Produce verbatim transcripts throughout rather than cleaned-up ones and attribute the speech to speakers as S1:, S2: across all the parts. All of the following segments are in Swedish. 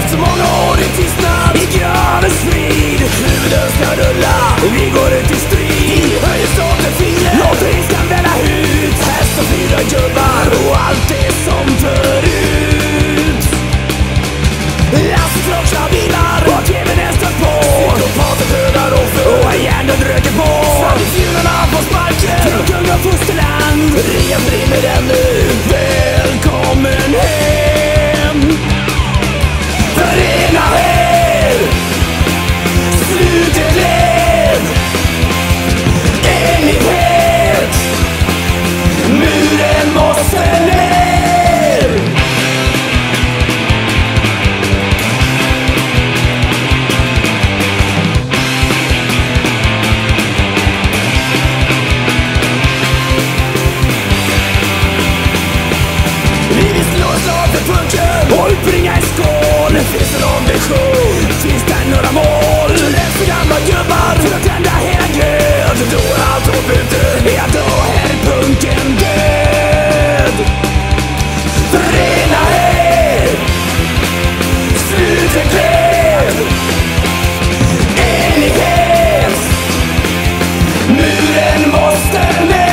S1: Så många år i tystnad, i gravens frid. Huvuden ska rulla, vi går ut i strid. Höjer staten fingret, låter ilskan välla ut. Häst och fyra gubbar och allt är som förut. Lasttrockna bilar och tvn är stött på. Psykopater dödar offer och hjärnan röker på. Sandifjunarna på sparken till kung och fosterland. Rian brinner ännu, välkommen hem. Förena er, slut ett led. Enighet, muren måste ner. Vi vill slå slag för punken och utbringa en skål. Finns det någon vision? Finns det några mål? Läs för gamla gubbar för att tända hela glöd. Då är allt hopp ute, ja då är punken död. Förena er, slut ett led. Enighet, muren måste ner.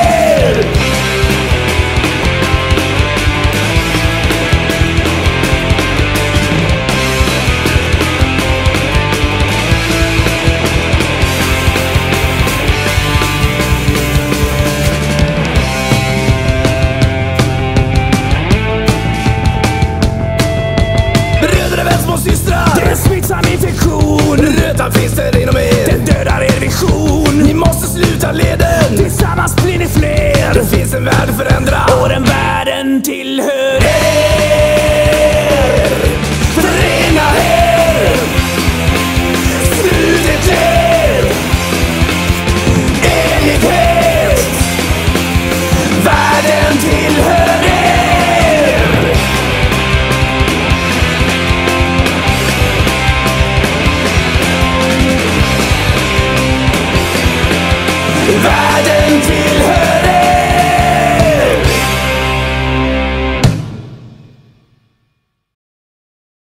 S1: Det är en smittsam infektion. Rötan finns det inom er. Den dödar er vision. Ni måste sluta leden. Tillsammans blir ni fler. Det finns en värld att förändra och